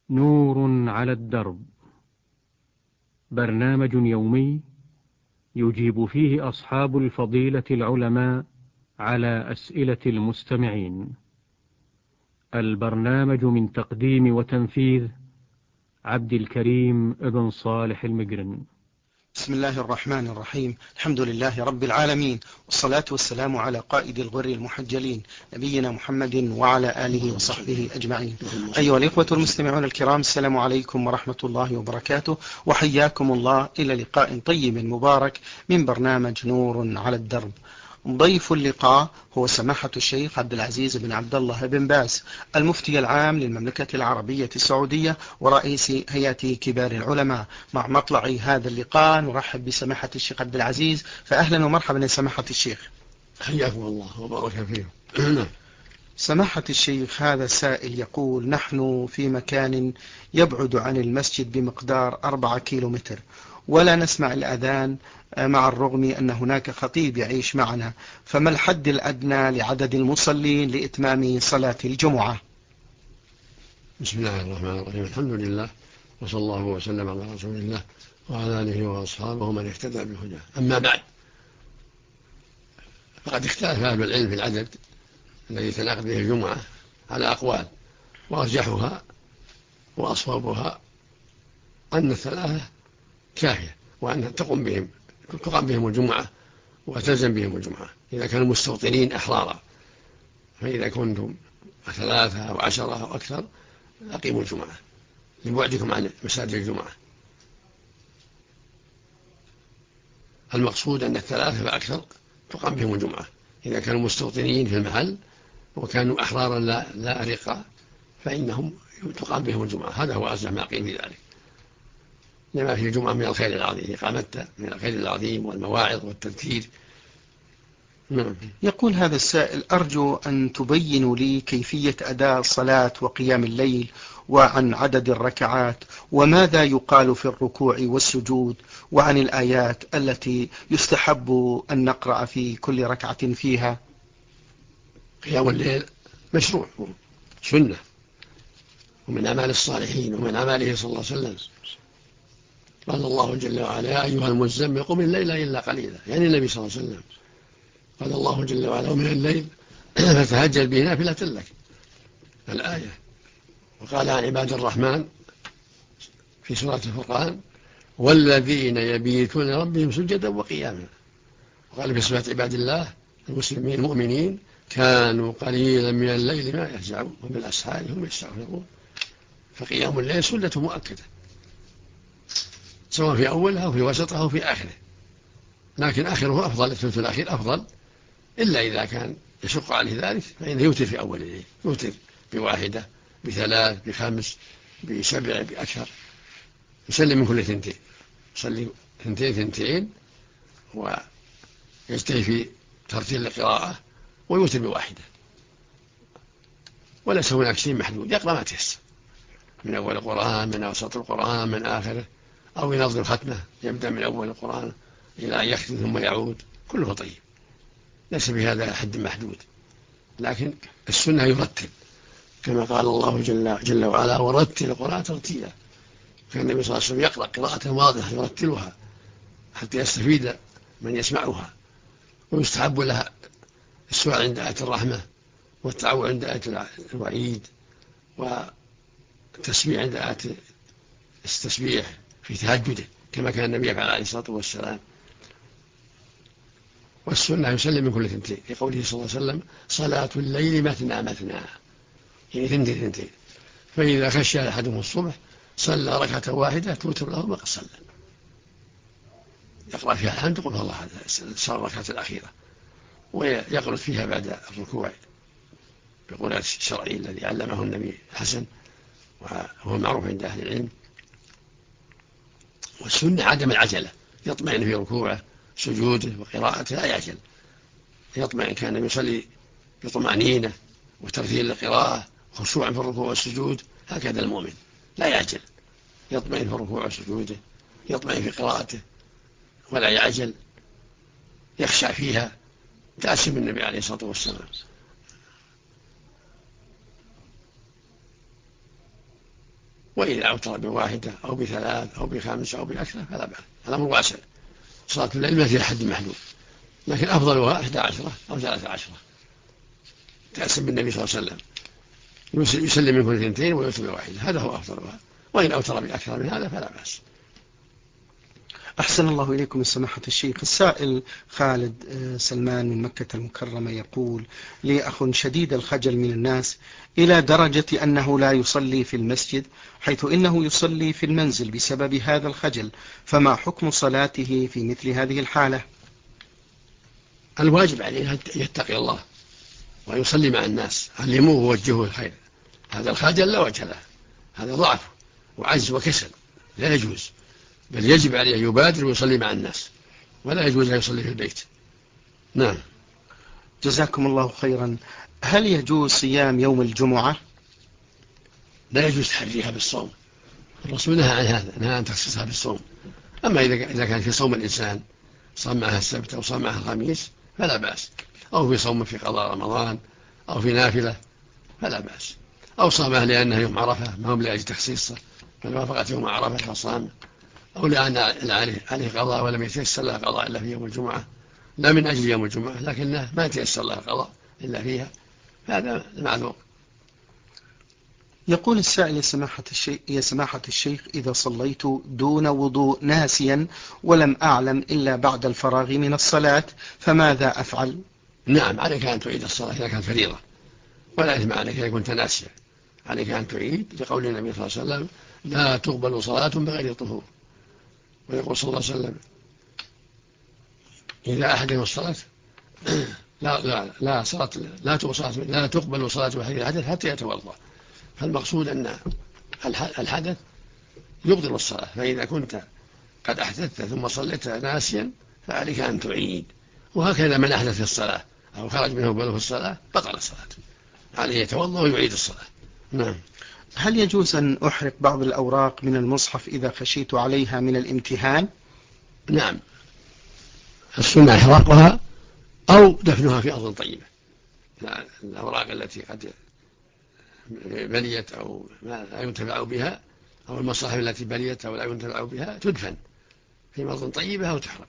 نور على الدرب، برنامج يومي يجيب فيه أصحاب الفضيلة العلماء على أسئلة المستمعين. البرنامج من تقديم وتنفيذ عبد الكريم بن صالح المجرم. بسم الله الرحمن الرحيم. الحمد لله رب العالمين، والصلاة والسلام على قائد الغر المحجلين نبينا محمد وعلى آله وصحبه أجمعين. أيها الإخوة المستمعون الكرام، السلام عليكم ورحمة الله وبركاته، وحياكم الله إلى لقاء طيب مبارك من برنامج نور على الدرب. ضيف اللقاء هو سماحة الشيخ عبد العزيز بن عبد الله بن باز، المفتي العام للمملكة العربية السعودية ورئيس هيئة كبار العلماء. مع مطلع هذا اللقاء نرحب بسماحة الشيخ عبد العزيز، فأهلا ومرحبا يا سماحة الشيخ. حياكم الله وبارك فيكم. سماحة الشيخ، هذا سائل يقول: نحن في مكان يبعد عن المسجد بمقدار 4 كيلومتر، ولا نسمع الأذان مع الرغم أن هناك خطيب يعيش معنا، فما الحد الأدنى لعدد المصلين لإتمام صلاة الجمعة؟ بسم الله الرحمن الرحيم. الحمد لله، وصلى الله وسلم على رسول الله وعلى آله وأصحابه من اهتدى بهداه. أما بعد، فقد اختلف أهل العلم في العدد الذي تنعقد به الجمعة على أقوال، وأرجحها وأصوبها أن 3 كافية، وأن تقوم بهم الجمعة وتلزم بهم الجمعة إذا كانوا مستوطنين أحرارا. فإذا كنتم 3 أو 10 أو أكثر أقيموا الجمعة لبعدكم عن مساجد الجمعة. المقصود أن 3 فأكثر تقام بهم الجمعة إذا كانوا مستوطنين في المحل وكانوا أحرارا لا أرقا، فإنهم تقام بهم الجمعة. هذا هو أرجح ما قيل في ذلك، لما في الجمعة من الخير العظيم، إقامتها من الخير العظيم والمواعظ والتذكير. يقول هذا السائل: أرجو أن تبينوا لي كيفية أداء الصلاة وقيام الليل، وعن عدد الركعات، وماذا يقال في الركوع والسجود، وعن الآيات التي يستحب أن نقرأ في كل ركعة فيها. قيام الليل مشروع سنة، ومن أعمال الصالحين، ومن أعماله صلى الله عليه وسلم. قال الله جل وعلا: يا أيها المزمل قم الليل إلا قليلا، يعني النبي صلى الله عليه وسلم. قال الله جل وعلا: ومن الليل فتهجد به نافلة لك، الآية. وقال عن عباد الرحمن في سورة الفرقان: والذين يبيتون ربهم سجدا وقياما. وقال في صفات عباد الله المسلمين المؤمنين: كانوا قليلا من الليل ما يهجعون وبالأسحار هم يستغفرون. فقيام الليل سنة مؤكدة، سواء في أولها أو في وسطها أو في آخره، لكن آخره أفضل، الثلث الأخير أفضل، إلا إذا كان يشق عليه ذلك فإنه يوتر في أول الليل، يوتر ب1 ب3 ب5 ب7 بأكثر، يسلم من كل 2، يصلي 2 ويجتهي في ترتيل القراءة ويوتر ب1، وليس هناك شيء محدود، يقرأ ما تيسر من أول القرآن، من أوسط القرآن، من آخره، أو ينظم ختمة يبدأ من أول القرآن إلى أن يختم ثم يعود، كله طيب، ليس بهذا حد محدود. لكن السنة يرتل، كما قال الله جل وعلا: ورتل القرآن ترتيلا. كان النبي صلى الله عليه وسلم يقرأ قراءة واضحة يرتلها حتى يستفيد من يسمعها. ويستحب لها السؤال عند آية الرحمة، والتعوذ عند آية الوعيد، والتسبيح عند آية التسبيح في تهجده، كما كان النبي يفعل عليه الصلاة والسلام. والسنة يسلم من كل 2، لقوله صلى الله عليه وسلم: صلاة الليل مثنى مثنى، يعني 2. فإذا خشى أحدهم الصبح صلى 1 توتر له ما قد صلى، يقرأ فيها الحمد قل الله أحد 6 ركعات الأخيرة، ويقرأ فيها بعد الركوع بقول الشرعي الذي علمه النبي حسن، وهو معروف عند أهل العلم. والسنة عدم العجلة، يطمئن في ركوعه سجوده وقراءته، لا يعجل، يطمئن. كان يصلي بطمأنينة وترتيل القراءة خشوعا في الركوع والسجود، هكذا المؤمن لا يعجل، يطمئن في الركوع وسجوده، يطمئن في قراءته ولا يعجل، يخشع فيها، تأسم النبي عليه الصلاة والسلام. وإذا أوتر بواحدة أو بثلاث أو بخمس أو بأكثر فلا بأس، الأمر واسع. صلاة الليل ما فيها حد محدود، لكن أفضلها 11 أو 13 تأسم بالنبي صلى الله عليه وسلم، يسلم من كل 2 ويوتر بواحدة، هذا هو أفضلها. وإن أوتر بأكثر من هذا فلا بأس. أحسن الله إليكم سماحة الشيخ. السائل خالد سلمان من مكة المكرمة يقول: لي أخ شديد الخجل من الناس إلى درجة أنه لا يصلي في المسجد، حيث إنه يصلي في المنزل بسبب هذا الخجل، فما حكم صلاته في مثل هذه الحالة؟ الواجب عليه أن يتقي الله ويصلي مع الناس، علموه ووجهوه الخير. هذا الخجل لا وجه له، هذا ضعف وعجز وكسل، لا يجوز، بل يجب عليه يبادر ويصلي مع الناس، ولا يجوز أن يصلي في البيت. نعم. جزاكم الله خيرا. هل يجوز صيام يوم الجمعة؟ لا يجوز تحريها بالصوم، الرسول نهى عن هذا، نهى عن تخصيصها بالصوم. أما إذا كان في صوم الإنسان صام معها السبت أو صام معها الخميس فلا بأس، أو في صوم في قضاء رمضان أو في نافلة فلا بأس، أو صامها لأنها يوم عرفة ما هو لأجل تخصيصه بل وافقت يوم عرفة فصام، أو لأن عليه قضاء ولم يتيسر له قضاء إلا في يوم الجمعة، لا من أجل يوم الجمعة لكنه ما يتيسر له قضاء إلا فيها، هذا معذور. يقول السائل: يا سماحة الشيخ، إذا صليت دون وضوء ناسيا ولم أعلم إلا بعد الفراغ من الصلاة فماذا أفعل؟ نعم، عليك أن تعيد الصلاة إذا كانت فريضة، ولا إثم عليك إذا كنت ناسيا، عليك أن تعيد لقول النبي صلى الله عليه وسلم: لا تقبل صلاة بغير طهور. ويقول صلى الله عليه وسلم: إذا أحدهم الصلاة لا تقبل صلاة بحديث الحدث حتى يتوضأ. فالمقصود أن الحدث يبطل الصلاة، فإذا كنت قد أحدثت ثم صليت ناسيا فعليك أن تعيد، وهكذا من أحدث في الصلاة أو خرج منه بلوغ في الصلاة بطل الصلاة، عليه يتوضأ ويعيد الصلاة. نعم. هل يجوز أن أحرق بعض الأوراق من المصحف إذا خشيت عليها من الامتحان؟ نعم، السنة إحراقها أو دفنها في أرض طيبة. الأوراق التي قد بليت أو لا ينتفع بها، أو المصاحف التي بليت أو لا ينتفع بها تدفن في أرض طيبة أو تحرق.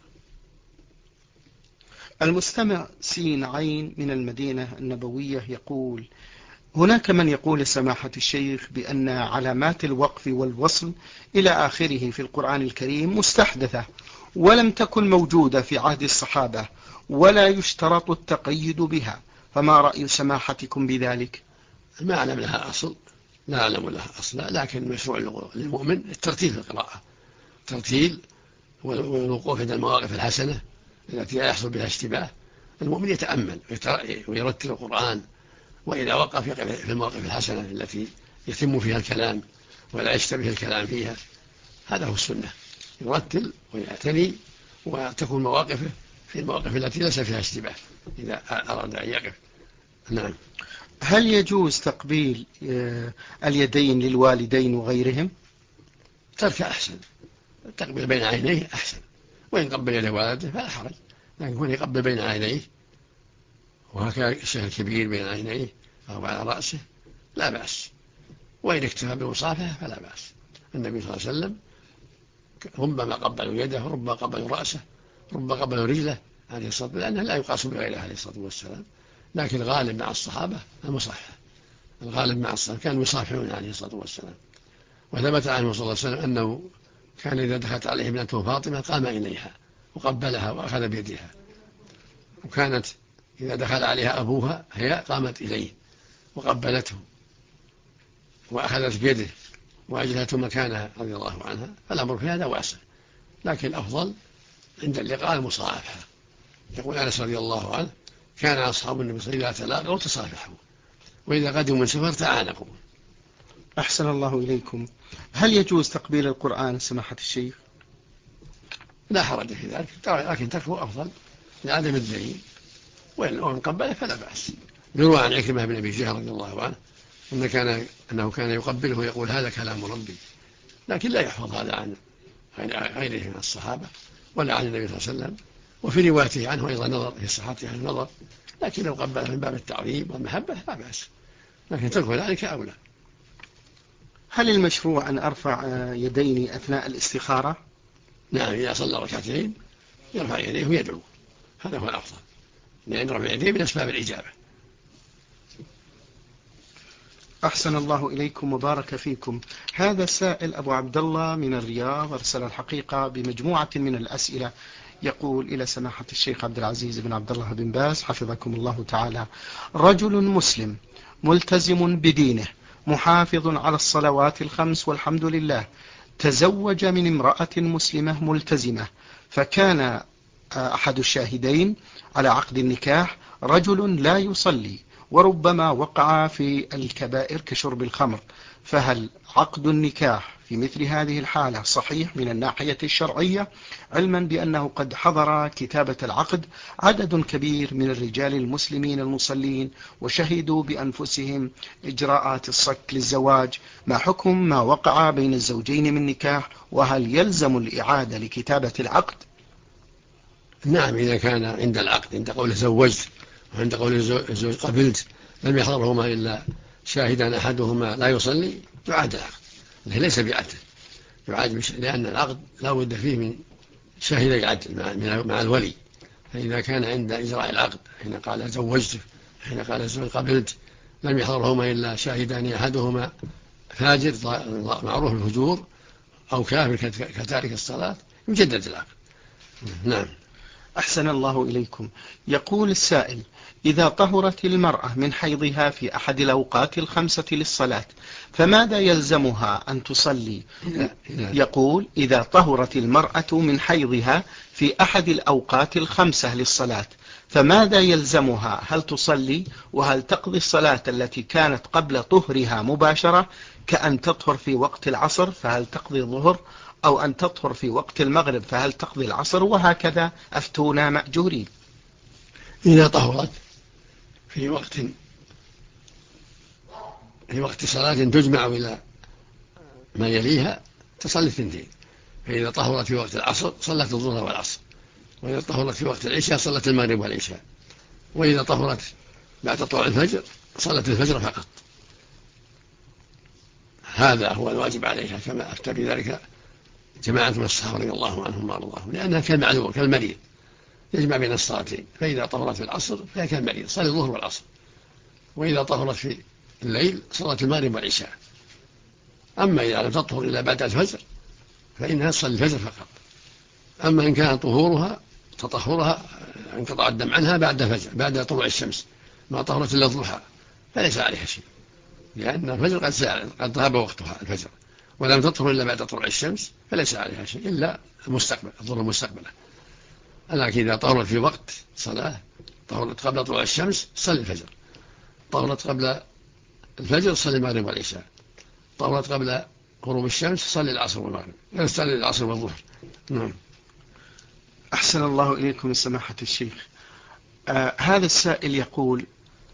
المستمع سين عين من المدينة النبوية يقول: هناك من يقول سماحة الشيخ بأن علامات الوقف والوصل إلى آخره في القرآن الكريم مستحدثة ولم تكن موجودة في عهد الصحابة ولا يشترط التقيد بها، فما رأي سماحتكم بذلك؟ ما أعلم لها أصل، لا أعلم لها أصل، لكن مشروع للمؤمن الترتيل في القراءة، الترتيل والوقوف عند المواقف الحسنة التي لا يحصل بها اشتباه. المؤمن يتأمل ويرتل القرآن، وإذا وقف يقف في المواقف الحسنة التي يتم فيها الكلام ولا يشتبه الكلام فيها. هذا هو السنة، يرتل ويعتني وتكون مواقفه في المواقف التي ليس فيها اشتباه إذا أراد أن يقف. نعم. هل يجوز تقبيل اليدين للوالدين وغيرهم؟ ترك أحسن، التقبيل بين عينيه أحسن، وإن قبل يد والده فلا حرج، لكن يكون يقبل بين عينيه وهكذا الشيخ الكبير بين عينيه أو على رأسه لا بأس، وإن اكتفى بالمصافحة فلا بأس. النبي صلى الله عليه وسلم ربما قبلوا يده، ربما قبلوا رأسه، ربما قبلوا رجله عليه الصلاة والسلام، لأنه لا يقاس بغيره عليه الصلاة والسلام، لكن الغالب مع الصحابة المصافحة، الغالب مع الصحابة كانوا يصافحون عليه الصلاة والسلام. وثبت عنه صلى الله عليه وسلم أنه كان إذا دخلت عليه ابنته فاطمة قام إليها وقبلها وأخذ بيدها، وكانت إذا دخل عليها أبوها هي قامت إليه وقبلته وأخذت بيده وأجلته مكانها رضي الله عنها. فالأمر في هذا واسع، لكن الأفضل عند اللقاء المصافحة. يقول أنس رضي الله عنه: كان أصحاب النبي صلى الله عليه وسلم إذا تلاقوا تصافحوا، وإذا قدموا من سفر تعانقوا. أحسن الله إليكم. هل يجوز تقبيل القرآن سماحة الشيخ؟ لا حرج في ذلك، لكن تركه أفضل لعدم الدليل، وإن قبله فلا بأس. يروى عن عكرمة بن أبي جهل رضي الله عنه أنه كان يقبله ويقول: هذا كلام ربي، لكن لا يحفظ هذا عن غيره من الصحابة ولا عن النبي صلى الله عليه وسلم. وفي روايته عنه أيضا نظر في صحته النظر، لكن لو قبله من باب التعظيم والمحبة لا بأس، لكن ترك ذلك أولى. هل المشروع أن أرفع يديني أثناء الاستخارة؟ نعم، إذا صلى ركعتين يرفع يديه ويدعو، هذا هو الأفضل، لأن رفع يديه من أسباب الإجابة. أحسن الله إليكم وبارك فيكم. هذا السائل أبو عبد الله من الرياض أرسل الحقيقة بمجموعة من الأسئلة، يقول: إلى سماحة الشيخ عبد العزيز بن عبد الله بن باز حفظكم الله تعالى، رجل مسلم ملتزم بدينه محافظ على الصلوات الخمس والحمد لله، تزوج من امرأة مسلمة ملتزمة، فكان أحد الشاهدين على عقد النكاح رجل لا يصلي وربما وقع في الكبائر كشرب الخمر، فهل عقد النكاح في مثل هذه الحالة صحيح من الناحية الشرعية، علما بأنه قد حضر كتابة العقد عدد كبير من الرجال المسلمين المصلين وشهدوا بأنفسهم إجراءات الصك للزواج، ما حكم ما وقع بين الزوجين من نكاح، وهل يلزم الإعادة لكتابة العقد؟ نعم، إذا كان عند العقد، عند قول زوجت وعند قول الزوج قبلت، لم يحضرهما إلا شاهدا أحدهما لا يصلي، يعاد العقد، ليس بعدل، يعاد، لأن العقد لا بد فيه من شاهدي عدل مع الولي. فإذا كان عند إجراء العقد حين قال زوجت، حين قال الزوج قبلت، لم يحضرهما إلا شاهدان أحدهما فاجر معروف الفجور أو كافر كتارك الصلاة، يجدد العقد. نعم. أحسن الله إليكم. يقول السائل: إذا طهرت المرأة من حيضها في أحد الأوقات الخمسة للصلاة فماذا يلزمها أن تصلي؟ يقول: إذا طهرت المرأة من حيضها في أحد الأوقات الخمسة للصلاة فماذا يلزمها؟ هل تصلي؟ وهل تقضي الصلاة التي كانت قبل طهرها مباشرة كأن تطهر في وقت العصر فهل تقضي الظهر، أو أن تطهر في وقت المغرب فهل تقضي العصر، وهكذا أفتونا مأجورين. إذا طهرت في وقت صلاة تجمع إلى ما يليها تصلي الثنتين، فإذا طهرت في وقت العصر صلت الظهر والعصر، وإذا طهرت في وقت العشاء صلت المغرب والعشاء، وإذا طهرت بعد طلوع الفجر صلت الفجر فقط. هذا هو الواجب عليها، كما أفتى بذلك جماعة من الصحابة رضي الله عنهم وأرضاهم، لأنها كالمعذور كالمريض يجمع بين الصلاتين، فإذا طهرت في العصر فهي كالمريض صلت الظهر والعصر، وإذا طهرت في الليل صلت المغرب والعشاء. أما إذا لم تطهر إلا بعد الفجر فإنها تصلي الفجر فقط. أما إن كان طهورها تطهرها انقطع الدم عنها بعد الفجر بعد طلوع الشمس ما طهرت إلا الضحى فليس عليها شيء، لأن الفجر قد ذهب وقتها الفجر، ولم تطهر إلا بعد طلوع الشمس فليس عليها شيء إلا الظهر المستقبلة. لكن إذا طهرت في وقت صلاة، طهرت قبل طلوع الشمس صلي الفجر، طهرت قبل الفجر صلي المغرب والعشاء، طهرت قبل غروب الشمس صلي العصر والمغرب، لا تصلي العصر والظهر. نعم. أحسن الله إليكم سماحة الشيخ. هذا السائل يقول: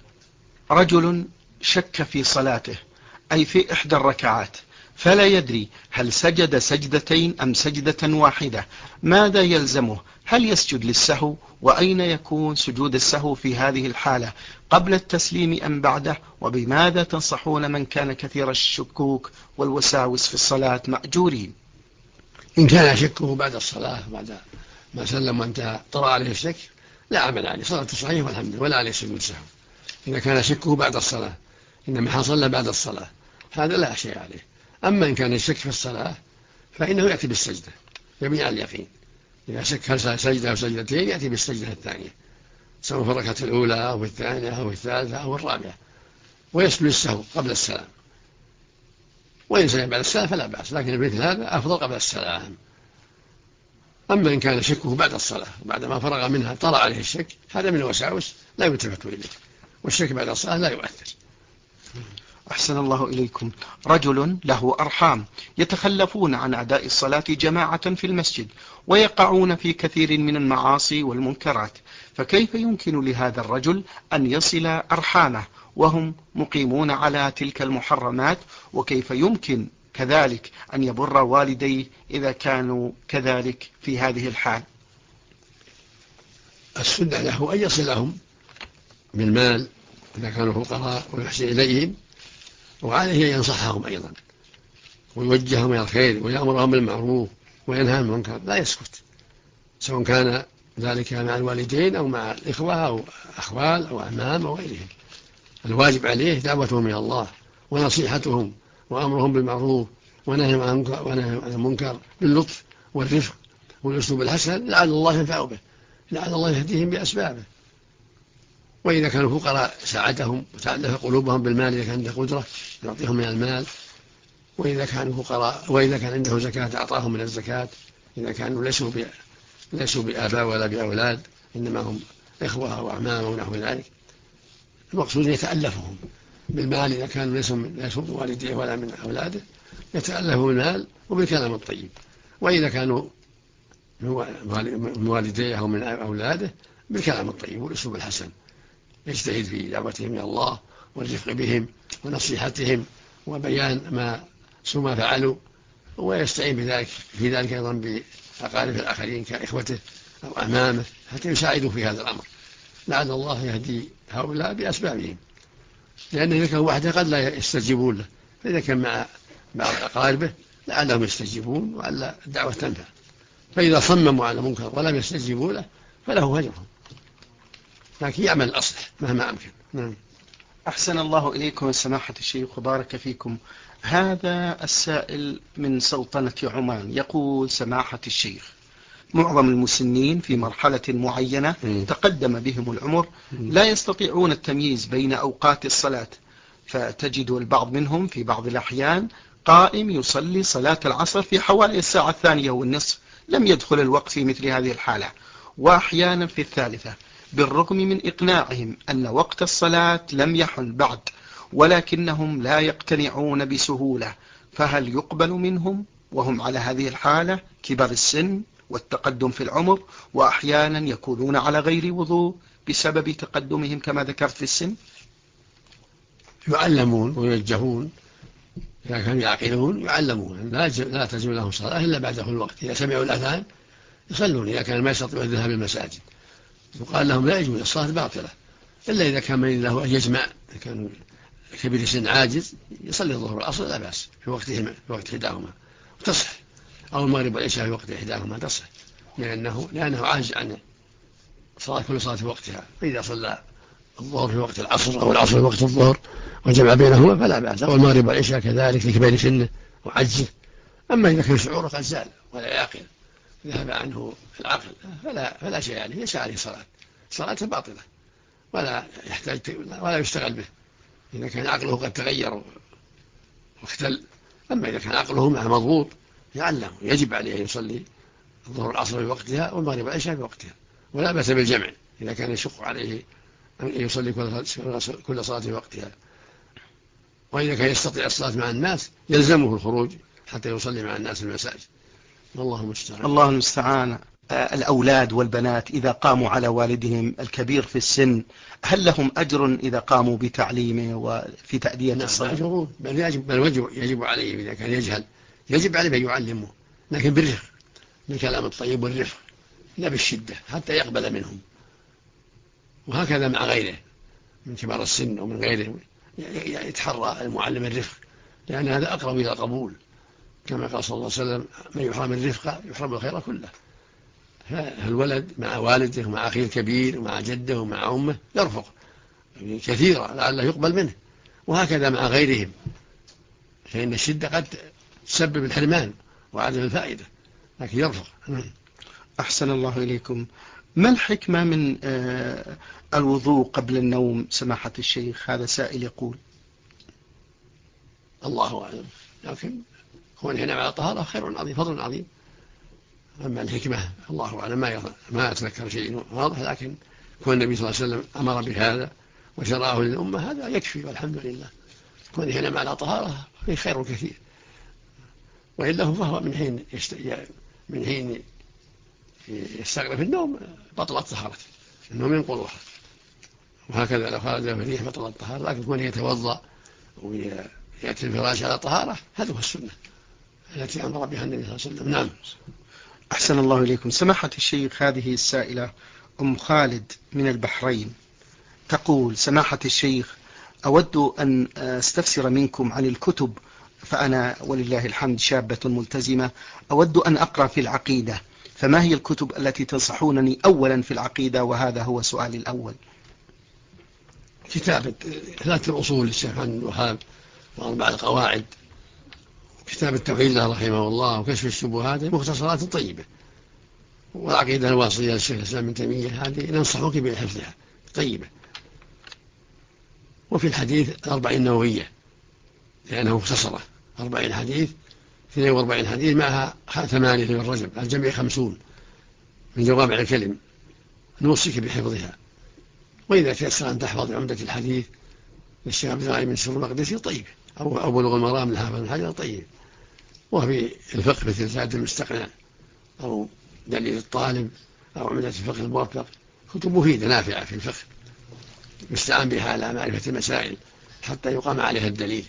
رجل شك في صلاته، أي في إحدى الركعات، فلا يدري هل سجد سجدتين أم سجدة واحدة، ماذا يلزمه؟ هل يسجد للسهو؟ وأين يكون سجود السهو في هذه الحالة، قبل التسليم أم بعده؟ وبماذا تنصحون من كان كثير الشكوك والوساوس في الصلاة مأجورين؟ إن كان شكه بعد الصلاة بعد ما سلم وانتهى طرأ عليه الشك لا عمل عليه، صلاته صحيحة والحمد لله ولا عليه سجود سهو. إذا كان شكه بعد الصلاة إنما حصل بعد الصلاة هذا لا شيء عليه. أما إن كان الشك في الصلاة فإنه يأتي بالسجدة يبني على اليقين، إذا شك هل سجدة أو سجدتين يأتي بالسجدة الثانية سواء في الركعة الأولى أو الثانية أو الثالثة أو الرابعة، ويسجد السهو قبل السلام، وإن سجد بعد السلام فلا بأس، لكن مثل هذا أفضل قبل السلام. أما إن كان شكه بعد الصلاة بعد ما فرغ منها طرأ عليه الشك، هذا من الوساوس لا يلتفت إليه، والشك بعد الصلاة لا يؤثر. أحسن الله إليكم. رجل له أرحام يتخلفون عن أداء الصلاة جماعة في المسجد ويقعون في كثير من المعاصي والمنكرات، فكيف يمكن لهذا الرجل أن يصل أرحامه وهم مقيمون على تلك المحرمات؟ وكيف يمكن كذلك أن يبر والديه إذا كانوا كذلك في هذه الحال؟ السنة له أن يصلهم بالمال إذا كانوا فقراء ويحسن إليهم، وعليه أن ينصحهم أيضا ويوجههم إلى الخير ويأمرهم بالمعروف وينهى عن المنكر لا يسكت، سواء كان ذلك مع الوالدين أو مع الإخوة أو أخوال أو أعمام أو غيرهم. الواجب عليه دعوتهم إلى الله ونصيحتهم وأمرهم بالمعروف ونهي عن المنكر باللطف والرفق والأسلوب الحسن لعل الله ينفع به، لعل الله يهديهم بأسبابه. وإذا كانوا فقراء ساعدهم وتألف قلوبهم بالمال إذا كان عنده قدرة يعطيهم من المال، وإذا كانوا فقراء وإذا كان عنده زكاة أعطاهم من الزكاة، إذا كانوا ليسوا بآباء ولا بأولاد إنما هم إخوة أو أعمام ونحو ذلك، المقصود يتألفهم بالمال إذا كانوا ليسوا من والديه ولا من أولاده يتألفوا بالمال وبالكلام الطيب. وإذا كانوا من والديه أو من أولاده بالكلام الطيب والأسلوب الحسن، يجتهد في دعوتهم إلى الله والرفق بهم ونصيحتهم وبيان ما فعلوا، ويستعين في ذلك أيضا بأقارب الآخرين كإخوته أو أمامه حتى يساعدوا في هذا الأمر، لعل الله يهدي هؤلاء بأسبابهم، لأنه إذا كان وحده قد لا يستجيبون له، فإذا كان مع بعض أقاربه لعلهم يستجيبون وعلى الدعوة تنفع. فإذا صمموا على منكر ولم يستجيبوا له فله هجرهم، لكن يعمل الأصلح مهما أمكن. نعم. أحسن الله إليكم سماحة الشيخ وبارك فيكم. هذا السائل من سلطنة عمان يقول: سماحة الشيخ، معظم المسنين في مرحلة معينة تقدم بهم العمر لا يستطيعون التمييز بين أوقات الصلاة، فتجد البعض منهم في بعض الأحيان قائم يصلي صلاة العصر في حوالي الساعة 2:30 لم يدخل الوقت في مثل هذه الحالة، وأحيانا في 3 بالرغم من إقناعهم أن وقت الصلاة لم يحل بعد، ولكنهم لا يقتنعون بسهولة، فهل يقبل منهم وهم على هذه الحالة كبر السن والتقدم في العمر، وأحيانا يكونون على غير وضوء بسبب تقدمهم كما ذكرت في السن؟ يعلمون ويوجهون، إذا كانوا يعقلون يعلمون لا تلزم لهم صلاة إلا بعد دخول الوقت، إذا سمعوا الأذان يصلون، إذا كان ما يستطيعون الذهاب للمساجد يقال لهم لا يجوز، الصلاة باطلة، إلا إذا كان من له أن يجمع، إذا كان كبير السن عاجز يصلي الظهر والعصر لا بأس في وقت إحداهما وتصح، أو المغرب والعشاء في وقت إحداهما تصح، لأنه عاجز عن كل صلاة في وقتها، فإذا صلى الظهر في وقت العصر أو العصر في وقت الظهر وجمع بينهما فلا بأس، أو المغرب والعشاء كذلك لكبير سنه وعجزه. أما إذا كان شعوره قد زال ولا يعقل ذهب عنه العقل فلا شيء عليه، ليس عليه صلاة باطلة ولا يشتغل به إذا كان عقله قد تغير واختل. أما إذا كان عقله مع مضبوط يعلم يجب عليه أن يصلي الظهر والعصر في وقتها والمغرب والعشاء في وقتها، ولا بأس بالجمع إذا كان يشق عليه أن يصلي كل صلاة في وقتها. وإذا كان يستطيع الصلاة مع الناس يلزمه الخروج حتى يصلي مع الناس في المساجد. الله المستعان. الله المستعان. الأولاد والبنات إذا قاموا على والدهم الكبير في السن هل لهم أجر إذا قاموا بتعليمه وفي تأدية الصلاة؟ أجرون، بل يجب عليه إذا كان يجهل يجب عليه أن يعلمه، لكن بالرفق، بالكلام الطيب والرفق لا بالشدة حتى يقبل منهم. وهكذا مع غيره من كبار السن ومن غيره يتحرى المعلم الرفق، لأن هذا أقرب إلى القبول، كما قال صلى الله عليه وسلم: من يحرم الرفق يحرم الخير كله. فالولد مع والده ومع أخيه الكبير ومع جده ومع أمه يرفق كثيرا لعله يقبل منه، وهكذا مع غيرهم، فإن الشدة قد تسبب الحرمان وعدم الفائدة، لكن يرفق. أحسن الله إليكم. ما الحكمة من الوضوء قبل النوم سماحة الشيخ؟ هذا سائل يقول. الله أعلم، لكن كون هنا على طهارة خير عظيم، فضل عظيم. أما الحكمة الله أعلم ما أتذكر شيء واضح، لكن كون النبي صلى الله عليه وسلم أمر بهذا وشرعه للأمة هذا يكفي والحمد لله. كون هنا على طهارة فيه خير كثير، وإلا فهو من حين يستغرق النوم بطلت طهارته، النوم ينقضها، وهكذا لو خرج في الريح بطلت طهارة، لكن كون يتوضأ ويأتي الفراش على طهارة هذا هو السنة التي أمر بها النبي صلى الله عليه وسلم. نعم. أحسن الله إليكم سماحة الشيخ. هذه السائلة أم خالد من البحرين تقول: سماحة الشيخ، أود أن أستفسر منكم عن الكتب فأنا ولله الحمد شابة ملتزمة أود أن أقرأ في العقيدة، فما هي الكتب التي تنصحونني أولا في العقيدة؟ وهذا هو سؤالي الأول. كتاب 3 الأصول للشيخ محمد بن الوهاب، و4 القواعد، وكتاب التوحيد له رحمه الله، وكشف الشبهات، مختصرات طيبة. والعقيدة الواسطية للشيخ الإسلام ابن تيمية هذه ننصحك بحفظها طيبة. وفي الحديث 40 النووية لأنه مختصرة، 40 حديث، 42 حديث معها 8 في الرجب، الجميع 50 من جوامع الكلم، نوصيك بحفظها. وإذا تيسر أن تحفظ عمدة الحديث للشيخ عبد الغني بن سر المقدسي طيب، أو بلوغ المرام لحافظ بن حجر طيب. وفي الفقه مثل زاد المستقنع أو دليل الطالب أو عمدة الفقه الموفق، كتب مفيدة نافعة في الفقه يستعان بها على معرفة المسائل حتى يقام عليها الدليل.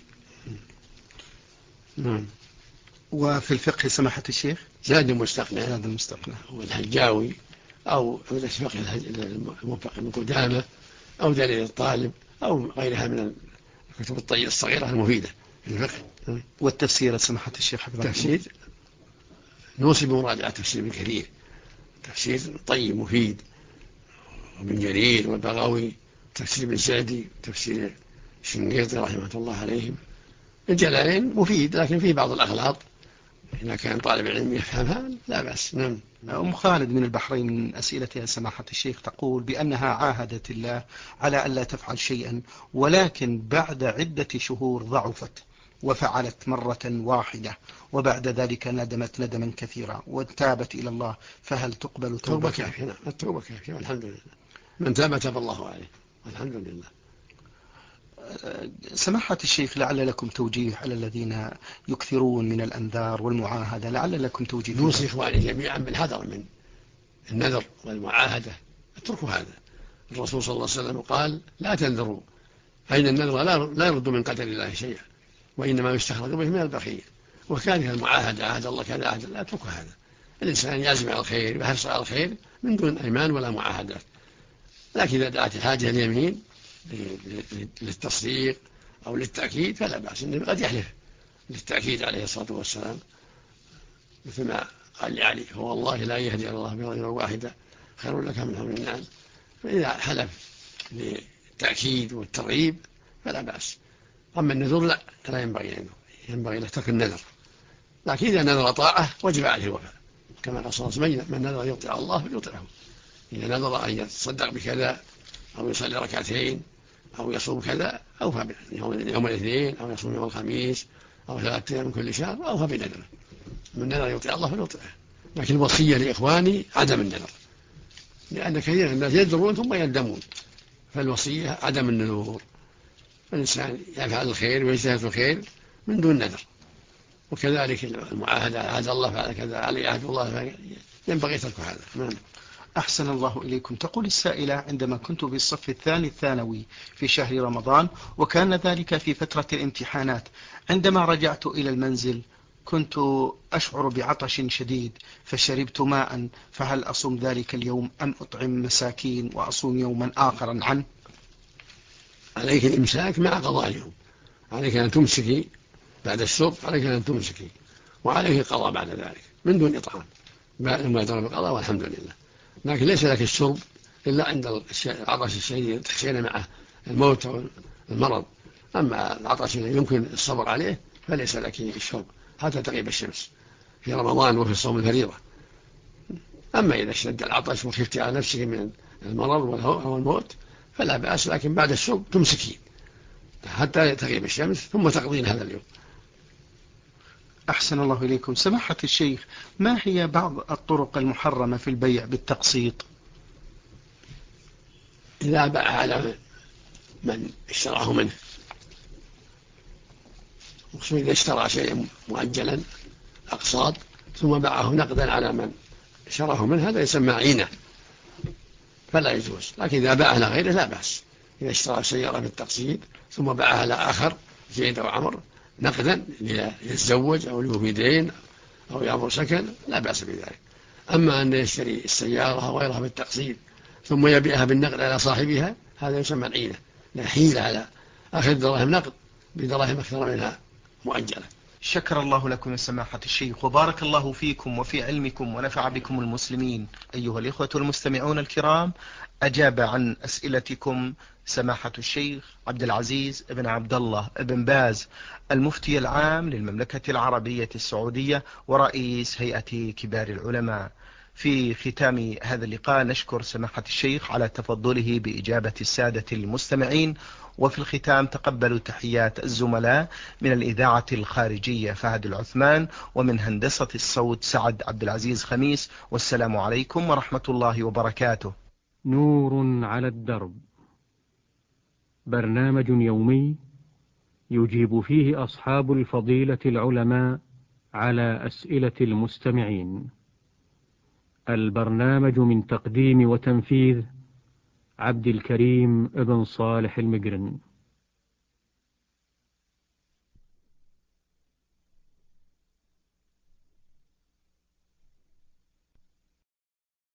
وفي الفقه سماحة الشيخ زاد المستقنع والحجاوي أو عمدة الفقه الموفق من قدامة أو دليل الطالب أو غيرها من الكتب الطيبة الصغيرة المفيدة في الفقه. والتفسير سماحة الشيخ التفسير نوصي بمراجعة تفسير ابن كثير، تفسير طيب مفيد، وابن جرير والبغوي، تفسير ابن سعدي، تفسير الشنقيطي رحمه الله عليهم. الجلالين مفيد لكن فيه بعض الأغلاط، إذا كان طالب العلم يفهمها لا بأس. نعم. أم خالد من البحرين من أسئلتها سماحة الشيخ تقول بأنها عاهدت الله على ألا تفعل شيئا، ولكن بعد عدة شهور ضعفت وفعلت مرة واحدة، وبعد ذلك ندمت ندما كثيرا وتابت إلى الله، فهل تقبل توبة كافية؟ نعم، التوبة كافية والحمد لله، من تاب تاب الله عليه والحمد لله. سماحة الشيخ لعل لكم توجيه على الذين يكثرون من الأنذار والمعاهدة، لعل لكم توجيه. نوصي إخواني جميعا بالحذر من النذر والمعاهدة، اتركوا هذا. الرسول صلى الله عليه وسلم قال لا تنذروا، فإن النذر لا يرد من قدر الله شيئا، وإنما يستخرج به من البخيل. وكان المعاهدة عهد الله كذا عهد الله، اتركوا هذا. الإنسان يعزم على الخير ويحرص على الخير من دون أيمان ولا معاهدات. لكن إذا دعت الحاجة اليمين للتصديق أو للتأكيد فلا بأس، إنه قد يحلف للتأكيد عليه الصلاة والسلام، مثل ما قال لعلي هو الله لا يهدي الله برجل واحدة خير لك من حمر النعم. فإذا حلف للتأكيد والترغيب فلا بأس. أما النذر لا ينبغي له ترك النذر، لكن إذا نذر طاعة وجب عليه الوفاء، كما قال صلى الله عليه وسلم من نذر يطيع الله فليطيعه. إذا نذر أن يتصدق بكذا أو يصلي ركعتين أو يصوم كذا أوفى يوم الاثنين أو يصوم يوم الخميس أو 3 أيام من كل شهر أوفى بنذره. من نذر يطيع الله فليطيعه. لكن الوصية لإخواني عدم النذر، لأن كثير من الناس ينذرون ثم يندمون، فالوصية عدم النذور. فالإنسان يفعل الخير ويجتهد في الخير من دون نذر. وكذلك المعاهدة عهد الله فعل كذا علي عهد الله ينبغي ترك هذا. أحسن الله إليكم. تقول السائلة عندما كنت في الصف الثاني الثانوي في شهر رمضان، وكان ذلك في فترة الامتحانات، عندما رجعت إلى المنزل كنت أشعر بعطش شديد فشربت ماء، فهل أصوم ذلك اليوم أم أطعم مساكين وأصوم يوما آخرا عنه؟ عليك الإمساك مع قضاء اليوم، عليك أن تمسكي بعد الشرب، عليك أن تمسكي، وعليك القضاء بعد ذلك من دون إطعام بعد ما يدرب القضاء والحمد لله. لكن ليس لك الشرب إلا عند العطش الشديد تخشين معه الموت أو المرض. أما العطش الذي يمكن الصبر عليه فليس لك الشرب حتى تغيب الشمس في رمضان وفي الصوم الفريضة. أما إذا اشتد العطش وخفت على نفسك من المرض أو الموت فلا بأس، لكن بعد الشرب تمسكين حتى تغيب الشمس ثم تقضين هذا اليوم. أحسن الله إليكم. سماحة الشيخ، ما هي بعض الطرق المحرمة في البيع بالتقسيط؟ إذا باع على من اشتراه منه، وخصوصا إذا اشترى شيئا مؤجلا أقساط ثم باعه نقدا على من اشتراه منه هذا يسمى عينة فلا يجوز. لكن إذا باع على غيره لا بأس. إذا اشترى سيارة بالتقسيط ثم باعها على آخر زيد أو عمر نقدا ليتزوج أو له دين أو يعمر سكن لا بأس بذلك. أما أن يشتري السيارة أو غيرها بالتقسيط ثم يبيعها بالنقد على صاحبها هذا يسمى العينة، لا حيلة على أخذ دراهم نقد بدراهم أكثر منها مؤجلة. شكر الله لكم يا سماحة الشيخ، وبارك الله فيكم وفي علمكم ونفع بكم المسلمين. أيها الإخوة المستمعون الكرام، أجاب عن أسئلتكم سماحة الشيخ عبد العزيز بن عبد الله بن باز، المفتي العام للمملكة العربية السعودية ورئيس هيئة كبار العلماء. في ختام هذا اللقاء نشكر سماحة الشيخ على تفضله بإجابة السادة المستمعين، وفي الختام تقبلوا تحيات الزملاء من الإذاعة الخارجية فهد العثمان، ومن هندسة الصوت سعد عبد العزيز خميس، والسلام عليكم ورحمة الله وبركاته. نور على الدرب، برنامج يومي يجيب فيه أصحاب الفضيلة العلماء على أسئلة المستمعين. البرنامج من تقديم وتنفيذ عبد الكريم بن صالح المقرن.